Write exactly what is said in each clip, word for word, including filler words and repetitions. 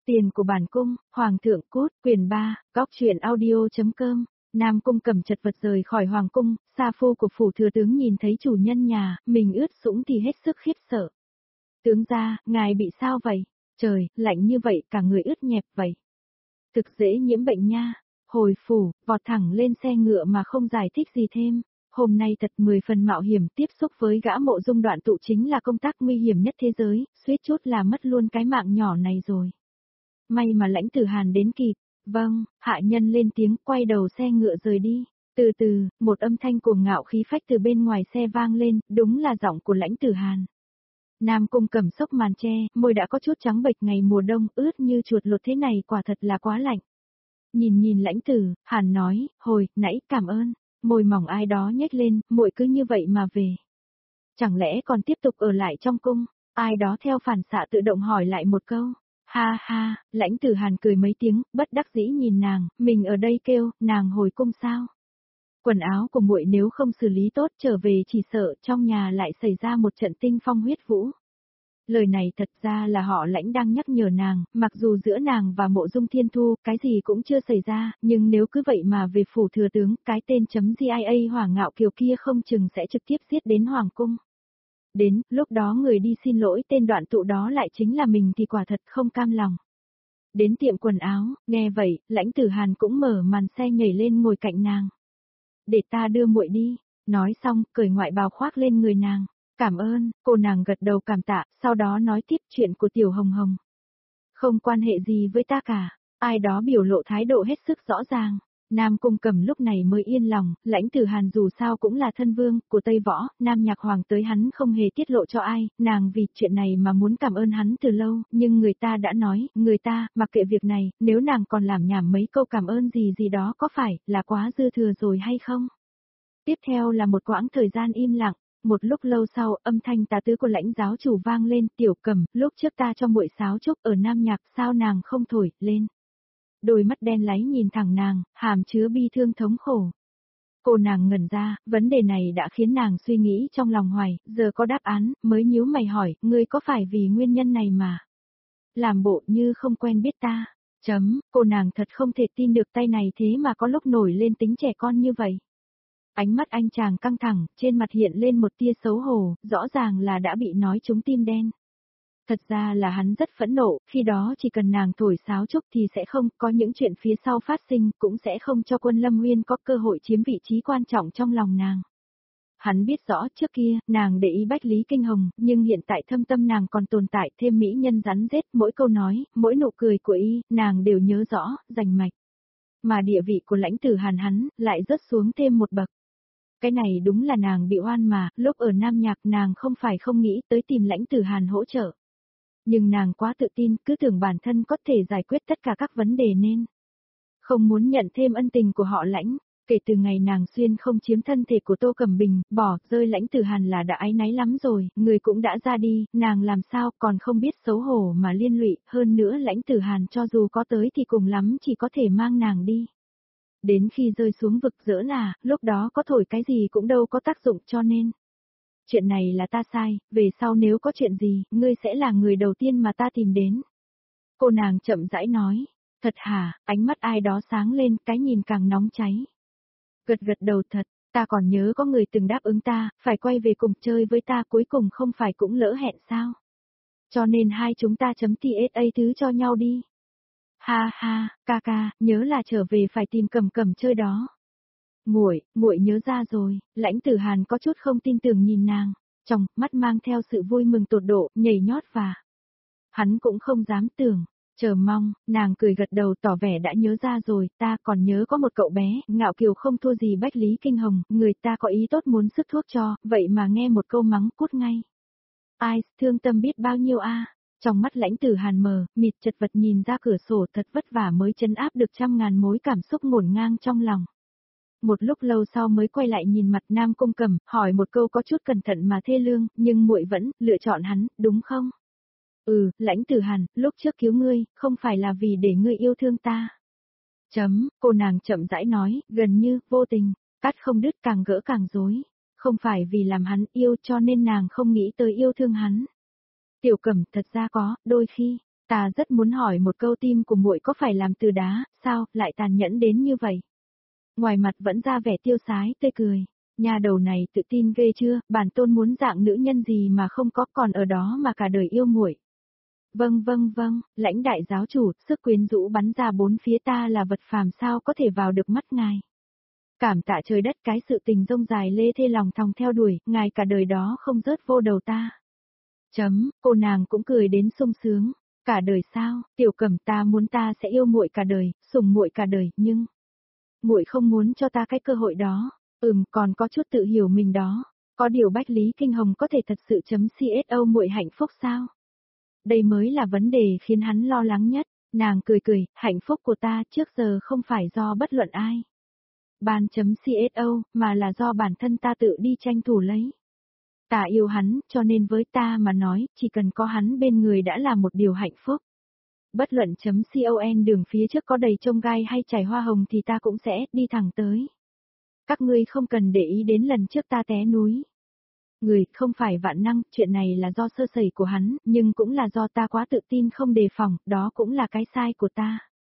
Tiền của bản cung, Hoàng thượng cút, quyền ba, góc truyện audio.com. Nam Cung Cẩm chật vật rời khỏi Hoàng cung, sa phu của phủ thừa tướng nhìn thấy chủ nhân nhà, mình ướt sũng thì hết sức khiếp sợ. Tướng gia, ngài bị sao vậy? Trời, lạnh như vậy cả người ướt nhẹp vậy. Thực dễ nhiễm bệnh nha. Hồi phủ, vọt thẳng lên xe ngựa mà không giải thích gì thêm. Hôm nay thật mười phần mạo hiểm, tiếp xúc với gã Mộ Dung Đoạn Tụ chính là công tác nguy hiểm nhất thế giới, suýt chút là mất luôn cái mạng nhỏ này rồi. May mà Lãnh Tử Hàn đến kịp. Vâng, hạ nhân lên tiếng, quay đầu xe ngựa rời đi. Từ từ, một âm thanh cuồng ngạo khí phách từ bên ngoài xe vang lên, đúng là giọng của Lãnh Tử Hàn. Nam Cung Cẩm xốc màn che, môi đã có chút trắng bệch, ngày mùa đông ướt như chuột lột thế này quả thật là quá lạnh. Nhìn nhìn Lãnh Tử Hàn nói, hồi, nãy cảm ơn. Môi mỏng ai đó nhếch lên, muội cứ như vậy mà về. Chẳng lẽ còn tiếp tục ở lại trong cung? Ai đó theo phản xạ tự động hỏi lại một câu. Ha ha, Lãnh Tử Hàn cười mấy tiếng, bất đắc dĩ nhìn nàng, mình ở đây kêu, nàng hồi cung sao? Quần áo của muội nếu không xử lý tốt trở về chỉ sợ trong nhà lại xảy ra một trận tinh phong huyết vũ. Lời này thật ra là họ Lãnh đang nhắc nhở nàng, mặc dù giữa nàng và Mộ Dung Thiên Thu cái gì cũng chưa xảy ra, nhưng nếu cứ vậy mà về phủ thừa tướng, cái tên chấm gi i a Hỏa Ngạo Kiều kia không chừng sẽ trực tiếp giết đến Hoàng cung. Đến, lúc đó người đi xin lỗi tên Đoạn Tụ đó lại chính là mình thì quả thật không cam lòng. Đến tiệm quần áo, nghe vậy, Lãnh Tử Hàn cũng mở màn xe nhảy lên ngồi cạnh nàng. Để ta đưa muội đi, nói xong, cởi ngoại bào khoác lên người nàng. Cảm ơn, cô nàng gật đầu cảm tạ, sau đó nói tiếp chuyện của Tiểu Hồng Hồng. Không quan hệ gì với ta cả, ai đó biểu lộ thái độ hết sức rõ ràng. Nam Cung Cẩm lúc này mới yên lòng, Lãnh Tử Hàn dù sao cũng là thân vương của Tây Võ, Nam Nhạc Hoàng tới hắn không hề tiết lộ cho ai, nàng vì chuyện này mà muốn cảm ơn hắn từ lâu, nhưng người ta đã nói, người ta, mặc kệ việc này, nếu nàng còn làm nhảm mấy câu cảm ơn gì gì đó có phải là quá dư thừa rồi hay không? Tiếp theo là một quãng thời gian im lặng. Một lúc lâu sau, âm thanh tá tứ của Lãnh giáo chủ vang lên, Tiểu Cẩm, lúc trước ta cho muội sáo trúc ở Nam Nhạc, sao nàng không thổi lên? Đôi mắt đen láy nhìn thẳng nàng, hàm chứa bi thương thống khổ. Cô nàng ngẩn ra, vấn đề này đã khiến nàng suy nghĩ trong lòng hoài, giờ có đáp án, mới nhíu mày hỏi, ngươi có phải vì nguyên nhân này mà làm bộ như không quen biết ta? Chấm, cô nàng thật không thể tin được tay này thế mà có lúc nổi lên tính trẻ con như vậy. Ánh mắt anh chàng căng thẳng, trên mặt hiện lên một tia xấu hổ, rõ ràng là đã bị nói trúng tim đen. Thật ra là hắn rất phẫn nộ, khi đó chỉ cần nàng thổi sáo trúc thì sẽ không có những chuyện phía sau phát sinh, cũng sẽ không cho Quân Lâm Nguyên có cơ hội chiếm vị trí quan trọng trong lòng nàng. Hắn biết rõ trước kia, nàng để ý Bách Lý Kinh Hồng, nhưng hiện tại thâm tâm nàng còn tồn tại thêm mỹ nhân rắn rết, mỗi câu nói, mỗi nụ cười của y, nàng đều nhớ rõ, rành mạch. Mà địa vị của Lãnh Tử Hàn hắn, lại rớt xuống thêm một bậc. Cái này đúng là nàng bị oan mà, lúc ở Nam Nhạc nàng không phải không nghĩ tới tìm Lãnh Tử Hàn hỗ trợ. Nhưng nàng quá tự tin, cứ tưởng bản thân có thể giải quyết tất cả các vấn đề nên không muốn nhận thêm ân tình của họ Lãnh. Kể từ ngày nàng xuyên không chiếm thân thể của Tô Cẩm Bình, bỏ rơi Lãnh Tử Hàn là đã áy náy lắm rồi, người cũng đã ra đi, nàng làm sao còn không biết xấu hổ mà liên lụy, hơn nữa Lãnh Tử Hàn cho dù có tới thì cùng lắm chỉ có thể mang nàng đi. Đến khi rơi xuống vực dỡ là, lúc đó có thổi cái gì cũng đâu có tác dụng cho nên. Chuyện này là ta sai, về sau nếu có chuyện gì, ngươi sẽ là người đầu tiên mà ta tìm đến. Cô nàng chậm rãi nói, thật hả, ánh mắt ai đó sáng lên, cái nhìn càng nóng cháy. Gật gật đầu thật, ta còn nhớ có người từng đáp ứng ta, phải quay về cùng chơi với ta cuối cùng không phải cũng lỡ hẹn sao. Cho nên hai chúng ta chấm tê ét a thứ cho nhau đi. Ha ha, ca ca, nhớ là trở về phải tìm Cẩm Cẩm chơi đó. Muội, muội nhớ ra rồi, Lãnh Tử Hàn có chút không tin tưởng nhìn nàng, trong mắt mang theo sự vui mừng tột độ, nhảy nhót và hắn cũng không dám tưởng, chờ mong, nàng cười gật đầu tỏ vẻ đã nhớ ra rồi, ta còn nhớ có một cậu bé, ngạo kiều không thua gì Bách Lý Kinh Hồng, người ta có ý tốt muốn sức thuốc cho, vậy mà nghe một câu mắng cút ngay. Ai, thương tâm biết bao nhiêu a. Trong mắt Lãnh Tử Hàn mờ, mịt chật vật nhìn ra cửa sổ thật vất vả mới trấn áp được trăm ngàn mối cảm xúc ngổn ngang trong lòng. Một lúc lâu sau mới quay lại nhìn mặt Nam Cung Cẩm, hỏi một câu có chút cẩn thận mà thê lương, nhưng muội vẫn lựa chọn hắn, đúng không? Ừ, Lãnh Tử Hàn, lúc trước cứu ngươi, không phải là vì để ngươi yêu thương ta. Chấm, cô nàng chậm rãi nói, gần như, vô tình, cắt không đứt càng gỡ càng rối. Không phải vì làm hắn yêu cho nên nàng không nghĩ tới yêu thương hắn. Tiểu Cẩm thật ra có, đôi khi, Ta rất muốn hỏi một câu tim của muội có phải làm từ đá, sao, lại tàn nhẫn đến như vậy? Ngoài mặt vẫn ra vẻ tiêu sái, tươi cười. Nhà đầu này tự tin ghê chưa, bản tôn muốn dạng nữ nhân gì mà không có, còn ở đó mà cả đời yêu muội. Vâng vâng vâng, lãnh đại giáo chủ, sức quyến rũ bắn ra bốn phía, ta là vật phàm sao có thể vào được mắt ngài. Cảm tạ trời đất, cái sự tình rông dài lê thê lòng thòng theo đuổi, ngài cả đời đó không rớt vô đầu ta. Chấm, cô nàng cũng cười đến sung sướng. Cả đời sao, Tiểu Cẩm, ta muốn ta sẽ yêu muội cả đời, sủng muội cả đời, nhưng muội không muốn cho ta cái cơ hội đó. Ừm, còn có chút tự hiểu mình đó. Có điều Bách Lý Kinh Hồng có thể thật sự chấm xô muội hạnh phúc sao? Đây mới là vấn đề khiến hắn lo lắng nhất. Nàng cười cười, hạnh phúc của ta trước giờ không phải do bất luận ai. Ban chấm xô, mà là do bản thân ta tự đi tranh thủ lấy. Ta yêu hắn, cho nên với ta mà nói, chỉ cần có hắn bên người đã là một điều hạnh phúc. Bất luận chấm con đường phía trước có đầy chông gai hay chảy hoa hồng thì ta cũng sẽ đi thẳng tới. Các ngươi không cần để ý đến lần trước ta té núi. Người, không phải vạn năng, chuyện này là do sơ sẩy của hắn, nhưng cũng là do ta quá tự tin không đề phòng, đó cũng là cái sai của ta.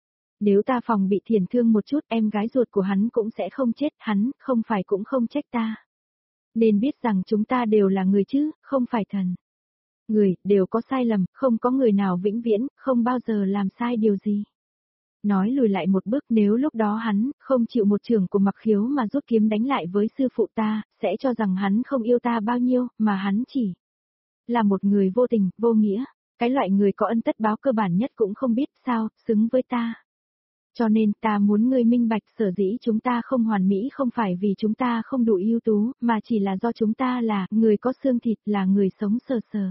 Nếu ta phòng bị thiền thương một chút, em gái ruột của hắn cũng sẽ không chết, hắn, không phải cũng không trách ta. Nên biết rằng chúng ta đều là người chứ, không phải thần. Người, đều có sai lầm, không có người nào vĩnh viễn, không bao giờ làm sai điều gì. Nói lùi lại một bước, nếu lúc đó hắn, không chịu một trường của Mặc Khiếu mà rút kiếm đánh lại với sư phụ ta, sẽ cho rằng hắn không yêu ta bao nhiêu, mà hắn chỉ là một người vô tình, vô nghĩa, cái loại người có ân tất báo cơ bản nhất cũng không biết sao, xứng với ta. Cho nên ta muốn ngươi minh bạch, sở dĩ chúng ta không hoàn mỹ không phải vì chúng ta không đủ ưu tú, mà chỉ là do chúng ta là người có xương thịt, là người sống sờ sờ.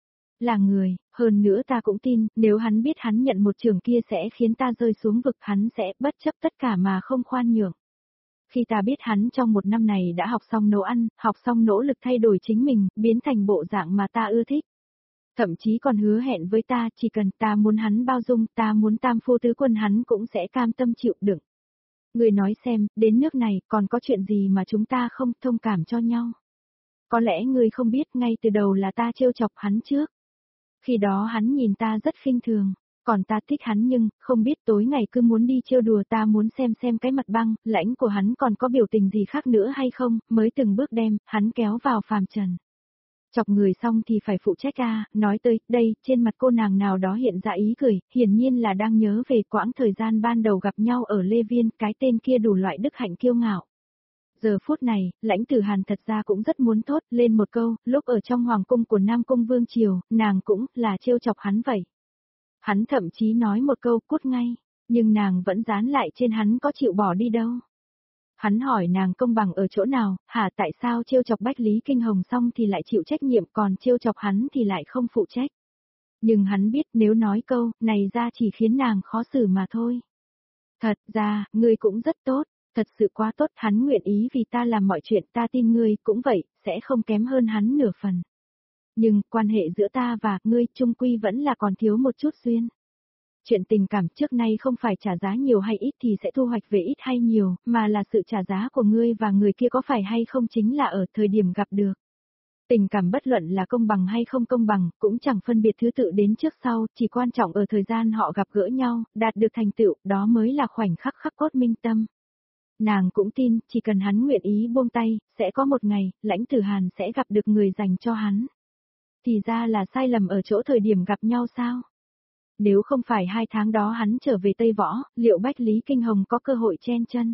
Là người, hơn nữa ta cũng tin, nếu hắn biết hắn nhận một trường kia sẽ khiến ta rơi xuống vực, hắn sẽ bất chấp tất cả mà không khoan nhượng. Khi ta biết hắn trong một năm này đã học xong nấu ăn, học xong nỗ lực thay đổi chính mình, biến thành bộ dạng mà ta ưa thích. Thậm chí còn hứa hẹn với ta, chỉ cần ta muốn hắn bao dung, ta muốn tam phu tứ quân hắn cũng sẽ cam tâm chịu đựng. Người nói xem, đến nước này, còn có chuyện gì mà chúng ta không thông cảm cho nhau? Có lẽ người không biết, ngay từ đầu là ta trêu chọc hắn trước. Khi đó hắn nhìn ta rất khinh thường, còn ta thích hắn nhưng, không biết tối ngày cứ muốn đi trêu đùa, ta muốn xem xem cái mặt băng, lãnh của hắn còn có biểu tình gì khác nữa hay không, mới từng bước đem, hắn kéo vào phàm trần. Chọc người xong thì phải phụ trách à, nói tới, đây, trên mặt cô nàng nào đó hiện ra ý cười, hiển nhiên là đang nhớ về quãng thời gian ban đầu gặp nhau ở Lê Viên, cái tên kia đủ loại đức hạnh kiêu ngạo. Giờ phút này, lãnh tử Hàn thật ra cũng rất muốn thốt lên một câu, lúc ở trong hoàng cung của Nam Cung Vương Triều, nàng cũng là trêu chọc hắn vậy. Hắn thậm chí nói một câu cút ngay, nhưng nàng vẫn dán lại trên hắn, có chịu bỏ đi đâu. Hắn hỏi nàng công bằng ở chỗ nào, hả, tại sao trêu chọc Bách Lý Kinh Hồng xong thì lại chịu trách nhiệm, còn trêu chọc hắn thì lại không phụ trách. Nhưng hắn biết nếu nói câu này ra chỉ khiến nàng khó xử mà thôi. Thật ra, ngươi cũng rất tốt, thật sự quá tốt, hắn nguyện ý vì ta làm mọi chuyện, ta tin ngươi cũng vậy, sẽ không kém hơn hắn nửa phần. Nhưng, quan hệ giữa ta và ngươi chung quy vẫn là còn thiếu một chút duyên. Chuyện tình cảm trước nay không phải trả giá nhiều hay ít thì sẽ thu hoạch về ít hay nhiều, mà là sự trả giá của ngươi và người kia có phải hay không chính là ở thời điểm gặp được. Tình cảm bất luận là công bằng hay không công bằng, cũng chẳng phân biệt thứ tự đến trước sau, chỉ quan trọng ở thời gian họ gặp gỡ nhau, đạt được thành tựu, đó mới là khoảnh khắc khắc cốt minh tâm. Nàng cũng tin, chỉ cần hắn nguyện ý buông tay, sẽ có một ngày, lãnh tử Hàn sẽ gặp được người dành cho hắn. Thì ra là sai lầm ở chỗ thời điểm gặp nhau sao? Nếu không phải hai tháng đó hắn trở về Tây Võ, liệu Bách Lý Kinh Hồng có cơ hội chen chân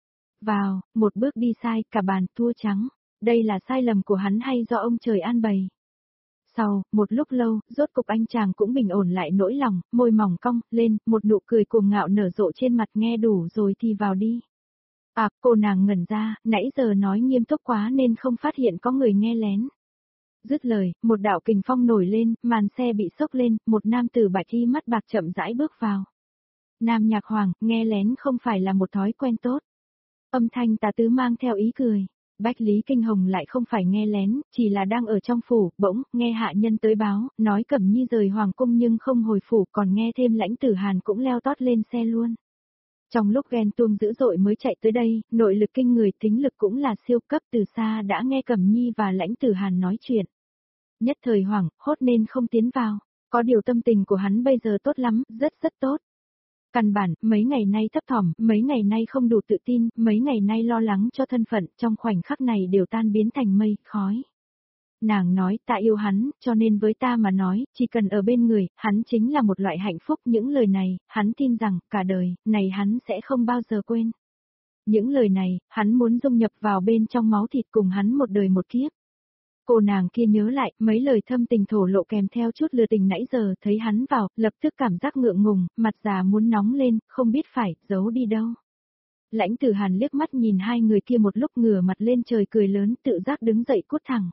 vào, một bước đi sai, cả bàn thua trắng. Đây là sai lầm của hắn hay do ông trời an bày? Sau, một lúc lâu, rốt cục anh chàng cũng bình ổn lại nỗi lòng, môi mỏng cong lên, một nụ cười cuồng ngạo nở rộ trên mặt, nghe đủ rồi thì vào đi. À, cô nàng ngẩn ra, nãy giờ nói nghiêm túc quá nên không phát hiện có người nghe lén. Dứt lời, một đạo kình phong nổi lên, màn xe bị xốc lên, một nam tử bạch y mắt bạc chậm rãi bước vào. Nam Nhạc Hoàng, nghe lén không phải là một thói quen tốt. Âm thanh tà tứ mang theo ý cười. Bách Lý Kinh Hồng lại không phải nghe lén, chỉ là đang ở trong phủ, bỗng, nghe hạ nhân tới báo, nói Cẩm Nhi rời hoàng cung nhưng không hồi phủ, còn nghe thêm lãnh tử Hàn cũng leo tót lên xe luôn. Trong lúc ghen tuông dữ dội mới chạy tới đây, nội lực kinh người, tính lực cũng là siêu cấp, từ xa đã nghe Cẩm Nhi và lãnh tử Hàn nói chuyện. Nhất thời hoảng, hốt nên không tiến vào, Có điều tâm tình của hắn bây giờ tốt lắm, rất rất tốt. Căn bản, mấy ngày nay thấp thỏm, mấy ngày nay không đủ tự tin, mấy ngày nay lo lắng cho thân phận, trong khoảnh khắc này đều tan biến thành mây, khói. Nàng nói ta yêu hắn, cho nên với ta mà nói, chỉ cần ở bên người, hắn chính là một loại hạnh phúc. Những lời này, hắn tin rằng, cả đời, này hắn sẽ không bao giờ quên. Những lời này, hắn muốn dung nhập vào bên trong máu thịt cùng hắn một đời một kiếp. Cô nàng kia nhớ lại, mấy lời thâm tình thổ lộ kèm theo chút lừa tình nãy giờ, thấy hắn vào, lập tức cảm giác ngượng ngùng, mặt già muốn nóng lên, không biết phải, giấu đi đâu. Lãnh Tử Hàn liếc mắt nhìn hai người kia một lúc, ngửa mặt lên trời cười lớn, tự giác đứng dậy cút thẳng.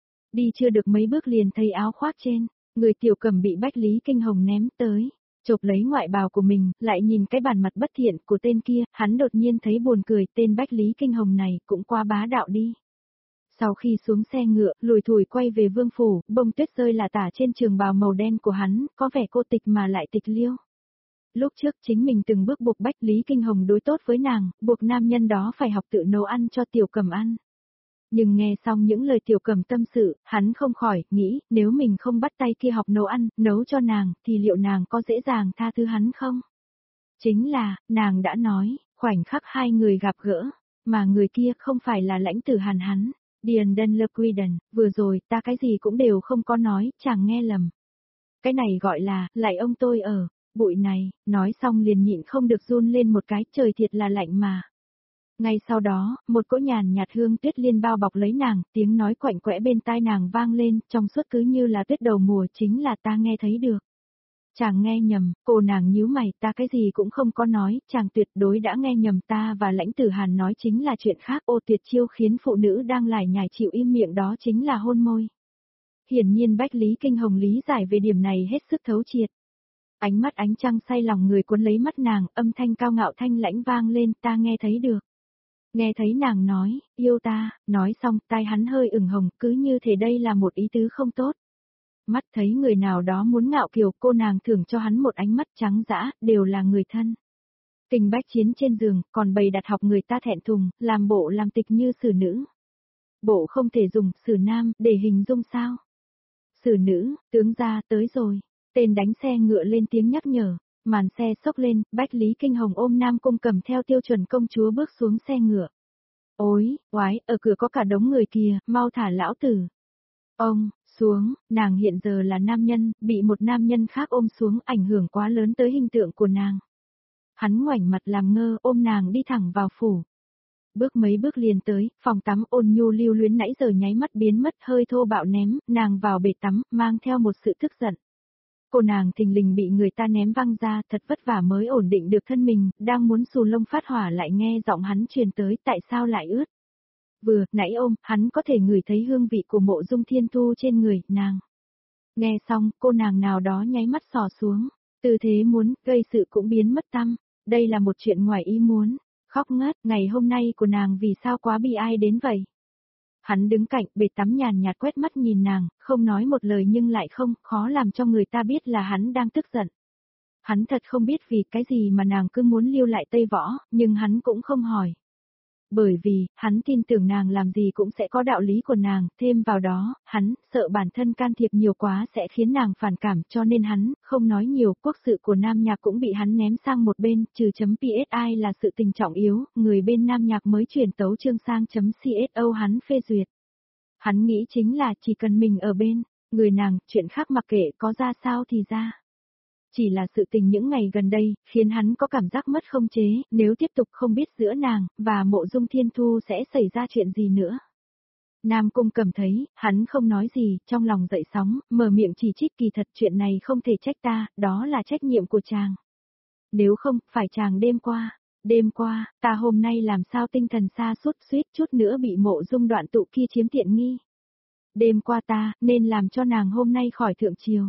Đi chưa được mấy bước liền thấy áo khoác trên, người Tiểu Cẩm bị Bách Lý Kinh Hồng ném tới, chộp lấy ngoại bào của mình, lại nhìn cái bản mặt bất thiện của tên kia, hắn đột nhiên thấy buồn cười, tên Bách Lý Kinh Hồng này cũng quá bá đạo đi. Sau khi xuống xe ngựa, lùi thủi quay về vương phủ, bông tuyết rơi là tả trên trường bào màu đen của hắn, có vẻ cô tịch mà lại tịch liêu. Lúc trước chính mình từng bước buộc Bách Lý Kinh Hồng đối tốt với nàng, buộc nam nhân đó phải học tự nấu ăn cho Tiểu Cẩm ăn. Nhưng nghe xong những lời Tiểu Cẩm tâm sự, hắn không khỏi, nghĩ, nếu mình không bắt tay kia học nấu ăn, nấu cho nàng, thì liệu nàng có dễ dàng tha thứ hắn không? Chính là, nàng đã nói, khoảnh khắc hai người gặp gỡ, mà người kia không phải là Lãnh Tử Hàn hắn. Điền Đân Lơ Quy Đần, vừa rồi ta cái gì cũng đều không có nói, chàng nghe lầm. Cái này gọi là, lại ông tôi ở, bụi này, nói xong liền nhịn không được run lên một cái, trời thiệt là lạnh mà. Ngay sau đó, một cỗ nhàn nhạt hương tuyết liên bao bọc lấy nàng, tiếng nói quạnh quẽ bên tai nàng vang lên, trong suốt cứ như là tuyết đầu mùa, chính là ta nghe thấy được. Chàng nghe nhầm, cô nàng nhíu mày, ta cái gì cũng không có nói, chàng tuyệt đối đã nghe nhầm, ta và Lãnh Tử Hàn nói chính là chuyện khác. Ô tuyệt chiêu khiến phụ nữ đang lải nhải chịu im miệng đó chính là hôn môi. Hiển nhiên Bách Lý Kinh Hồng lý giải về điểm này hết sức thấu triệt. Ánh mắt ánh trăng say lòng người cuốn lấy mắt nàng, âm thanh cao ngạo thanh lãnh vang lên, ta nghe thấy được. Nghe thấy nàng nói, yêu ta, nói xong, tai hắn hơi ửng hồng, cứ như thể đây là một ý tứ không tốt. Mắt thấy người nào đó muốn ngạo kiều, cô nàng thưởng cho hắn một ánh mắt trắng dã, đều là người thân. Kình bách chiến trên giường, còn bày đặt học người ta thẹn thùng, làm bộ làm tịch như xử nữ. Bộ không thể dùng xử nam để hình dung sao. Xử nữ, tướng gia tới rồi. Tên đánh xe ngựa lên tiếng nhắc nhở, màn xe xốc lên, Bách Lý Kinh Hồng ôm Nam Cung Cầm theo tiêu chuẩn công chúa bước xuống xe ngựa. Ôi, oái, ở cửa có cả đống người kìa, mau thả lão tử. Ông, xuống, nàng hiện giờ là nam nhân, bị một nam nhân khác ôm xuống, ảnh hưởng quá lớn tới hình tượng của nàng. Hắn ngoảnh mặt làm ngơ, ôm nàng đi thẳng vào phủ. Bước mấy bước liền tới, phòng tắm ôn nhu lưu luyến nãy giờ nháy mắt biến mất, hơi thô bạo ném, nàng vào bể tắm, mang theo một sự tức giận. Cô nàng thình lình bị người ta ném văng ra, thật vất vả mới ổn định được thân mình, đang muốn xù lông phát hỏa lại nghe giọng hắn truyền tới, tại sao lại ướt. Vừa, nãy ôm, hắn có thể ngửi thấy hương vị của Mộ Dung Thiên Thu trên người, nàng. Nghe xong, cô nàng nào đó nháy mắt xỏ xuống, tư thế muốn, gây sự cũng biến mất tăm, đây là một chuyện ngoài ý muốn, khóc ngất, ngày hôm nay của nàng vì sao quá bi ai đến vậy. Hắn đứng cạnh, bể tắm nhàn nhạt quét mắt nhìn nàng, không nói một lời nhưng lại không, khó làm cho người ta biết là hắn đang tức giận. Hắn thật không biết vì cái gì mà nàng cứ muốn lưu lại Tây Võ, nhưng hắn cũng không hỏi. Bởi vì, hắn tin tưởng nàng làm gì cũng sẽ có đạo lý của nàng, thêm vào đó, hắn, sợ bản thân can thiệp nhiều quá sẽ khiến nàng phản cảm cho nên hắn, không nói nhiều, quốc sự của Nam Nhạc cũng bị hắn ném sang một bên, trừ chấm pê ét i là sự tình trọng yếu, người bên Nam Nhạc mới chuyển tấu chương sang chấm xô hắn phê duyệt. Hắn nghĩ chính là chỉ cần mình ở bên, người nàng, chuyện khác mặc kệ có ra sao thì ra. Chỉ là sự tình những ngày gần đây, khiến hắn có cảm giác mất không chế, nếu tiếp tục không biết giữa nàng, và Mộ Dung Thiên Thu sẽ xảy ra chuyện gì nữa. Nam Cung Cầm thấy, hắn không nói gì, trong lòng dậy sóng, mở miệng chỉ trích kỳ thật chuyện này không thể trách ta, đó là trách nhiệm của chàng. Nếu không, phải chàng đêm qua, đêm qua, ta hôm nay làm sao tinh thần sa sút suýt chút nữa bị Mộ Dung Đoạn Tụ kia chiếm tiện nghi. Đêm qua ta, nên làm cho nàng hôm nay khỏi thượng triều.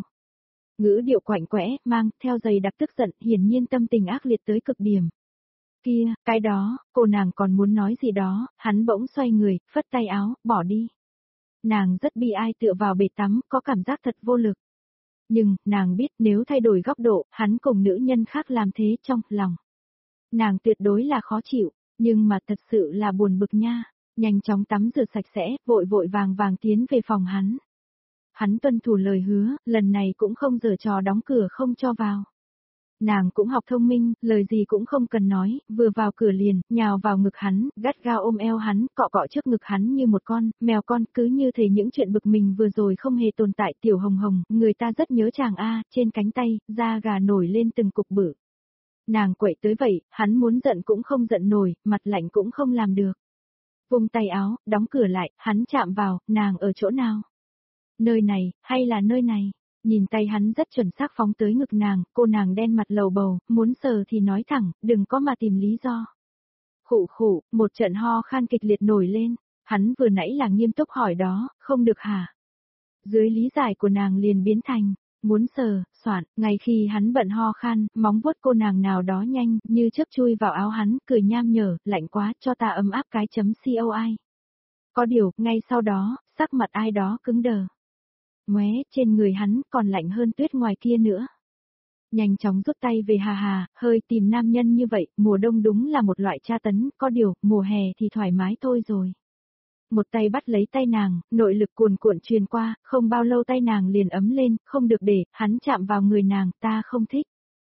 Ngữ điệu quạnh quẽ, mang theo dày đặc tức giận, hiển nhiên tâm tình ác liệt tới cực điểm. Kia, cái đó, cô nàng còn muốn nói gì đó, hắn bỗng xoay người, phất tay áo, bỏ đi. Nàng rất bi ai tựa vào bể tắm, có cảm giác thật vô lực. Nhưng, nàng biết nếu thay đổi góc độ, hắn cùng nữ nhân khác làm thế trong lòng. Nàng tuyệt đối là khó chịu, nhưng mà thật sự là buồn bực nha. Nhanh chóng tắm rửa sạch sẽ, vội vội vàng vàng tiến về phòng hắn. hắn tuân thủ lời hứa, lần này cũng không giở trò đóng cửa không cho vào. Nàng cũng học thông minh, lời gì cũng không cần nói, vừa vào cửa liền, nhào vào ngực hắn, gắt gao ôm eo hắn, cọ cọ trước ngực hắn như một con, mèo con, cứ như thể những chuyện bực mình vừa rồi không hề tồn tại. Tiểu Hồng Hồng, người ta rất nhớ chàng a, trên cánh tay, da gà nổi lên từng cục bự. Nàng quậy tới vậy, hắn muốn giận cũng không giận nổi, mặt lạnh cũng không làm được. Vung tay áo, đóng cửa lại, hắn chạm vào, nàng ở chỗ nào? Nơi này, hay là nơi này? Nhìn tay hắn rất chuẩn xác phóng tới ngực nàng, cô nàng đen mặt lầu bầu, muốn sờ thì nói thẳng, đừng có mà tìm lý do. Khụ khụ, một trận ho khan kịch liệt nổi lên, hắn vừa nãy là nghiêm túc hỏi đó, không được hả? Dưới lý giải của nàng liền biến thành, muốn sờ, soạn, ngay khi hắn bận ho khan, móng vuốt cô nàng nào đó nhanh, như chớp chui vào áo hắn, cười nham nhở, lạnh quá, cho ta ấm áp cái chấm coi. Có điều, ngay sau đó, sắc mặt ai đó cứng đờ. Ngoé, trên người hắn còn lạnh hơn tuyết ngoài kia nữa. Nhanh chóng rút tay về hà hà, hơi tìm nam nhân như vậy, mùa đông đúng là một loại tra tấn, có điều, mùa hè thì thoải mái thôi rồi. Một tay bắt lấy tay nàng, nội lực cuồn cuộn truyền qua, không bao lâu tay nàng liền ấm lên, không được để, hắn chạm vào người nàng, ta không thích.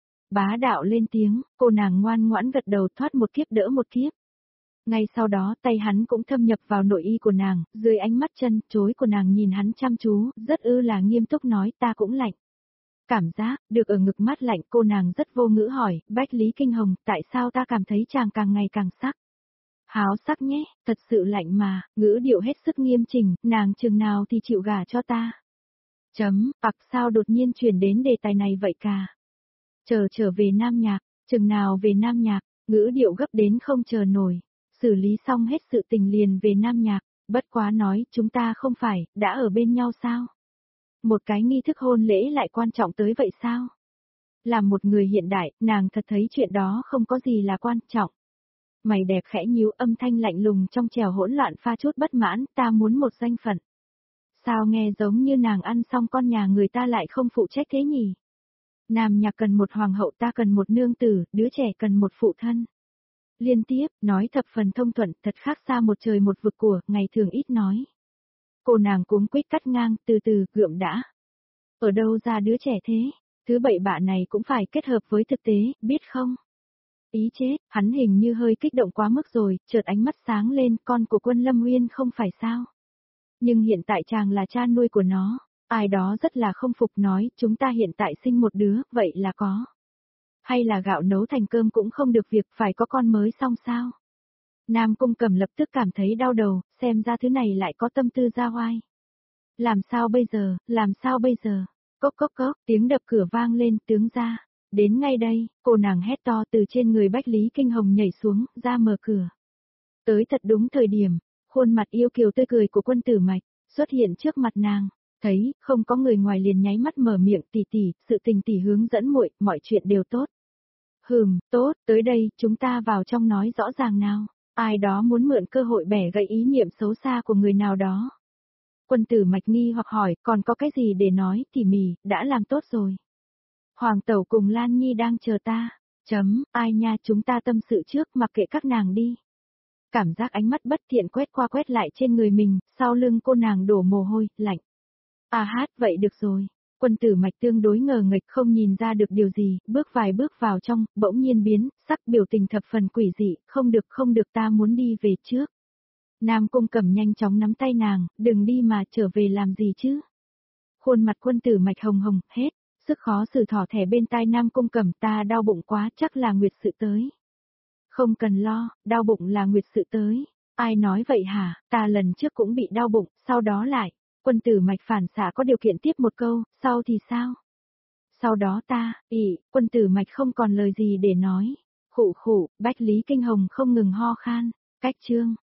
Bá đạo lên tiếng, cô nàng ngoan ngoãn gật đầu thoát một kiếp đỡ một kiếp. Ngay sau đó tay hắn cũng thâm nhập vào nội y của nàng, dưới ánh mắt chân chối của nàng nhìn hắn chăm chú, rất ư là nghiêm túc nói ta cũng lạnh. Cảm giác, được ở ngực mát lạnh cô nàng rất vô ngữ hỏi, Bách Lý Kinh Hồng, tại sao ta cảm thấy chàng càng ngày càng sắc? Háo sắc nhé, thật sự lạnh mà, ngữ điệu hết sức nghiêm chỉnh, nàng chừng nào thì chịu gả cho ta. Chấm, hoặc sao đột nhiên chuyển đến đề tài này vậy cả. Chờ trở về Nam Nhạc, chừng nào về Nam Nhạc, ngữ điệu gấp đến không chờ nổi. Xử lý xong hết sự tình liền về Nam Nhạc, bất quá nói chúng ta không phải, đã ở bên nhau sao? Một cái nghi thức hôn lễ lại quan trọng tới vậy sao? Làm một người hiện đại, nàng thật thấy chuyện đó không có gì là quan trọng. Mày đẹp khẽ nhíu âm thanh lạnh lùng trong trẻo hỗn loạn pha chút bất mãn, ta muốn một danh phận. Sao nghe giống như nàng ăn xong con nhà người ta lại không phụ trách thế nhỉ? Nam Nhạc cần một hoàng hậu ta cần một nương tử, đứa trẻ cần một phụ thân. Liên tiếp, nói thập phần thông thuận, thật khác xa một trời một vực của, ngày thường ít nói. Cô nàng cuống quýt cắt ngang, từ từ, gượng đã. Ở đâu ra đứa trẻ thế? Thứ bậy bạ này cũng phải kết hợp với thực tế, biết không? Ý chết, hắn hình như hơi kích động quá mức rồi, chợt ánh mắt sáng lên, con của Quân Lâm Uyên không phải sao? Nhưng hiện tại chàng là cha nuôi của nó, ai đó rất là không phục nói, chúng ta hiện tại sinh một đứa, vậy là có. Hay là gạo nấu thành cơm cũng không được việc phải có con mới xong sao? Nam Cung Cẩm lập tức cảm thấy đau đầu, xem ra thứ này lại có tâm tư ra oai. Làm sao bây giờ, làm sao bây giờ? Cốc cốc cốc, tiếng đập cửa vang lên, tướng ra. Đến ngay đây, cô nàng hét to từ trên người Bách Lý Kinh Hồng nhảy xuống, ra mở cửa. Tới thật đúng thời điểm, khuôn mặt yêu kiều tươi cười của Quân Tử Mạch, xuất hiện trước mặt nàng. Thấy, không có người ngoài liền nháy mắt mở miệng tỷ tỷ, sự tình tỷ hướng dẫn muội, mọi chuyện đều tốt. Hừm, tốt, tới đây, chúng ta vào trong nói rõ ràng nào. Ai đó muốn mượn cơ hội bẻ gãy ý niệm xấu xa của người nào đó. Quân Tử Mạch nghi hoặc hỏi, còn có cái gì để nói, tỉ mỉ, đã làm tốt rồi. Hoàng tẩu cùng Lan Nhi đang chờ ta. Chấm, ai nha chúng ta tâm sự trước mặc kệ các nàng đi. Cảm giác ánh mắt bất thiện quét qua quét lại trên người mình, sau lưng cô nàng đổ mồ hôi, lạnh. À hát, vậy được rồi. Quân Tử Mạch tương đối ngờ nghệch không nhìn ra được điều gì, bước vài bước vào trong, bỗng nhiên biến, sắc biểu tình thập phần quỷ dị, không được không được ta muốn đi về trước. Nam Cung Cẩm nhanh chóng nắm tay nàng, đừng đi mà trở về làm gì chứ. Khuôn mặt Quân Tử Mạch hồng hồng, hết, sức khó xử thỏ thẻ bên tai Nam Cung Cẩm ta đau bụng quá chắc là nguyệt sự tới. Không cần lo, đau bụng là nguyệt sự tới. Ai nói vậy hả, ta lần trước cũng bị đau bụng, sau đó lại. Quân Tử Mạch phản xạ có điều kiện tiếp một câu, sau thì sao? Sau đó ta, ỉ, Quân Tử Mạch không còn lời gì để nói. Khụ khụ, Bách Lý Kinh Hồng không ngừng ho khan, cách chương.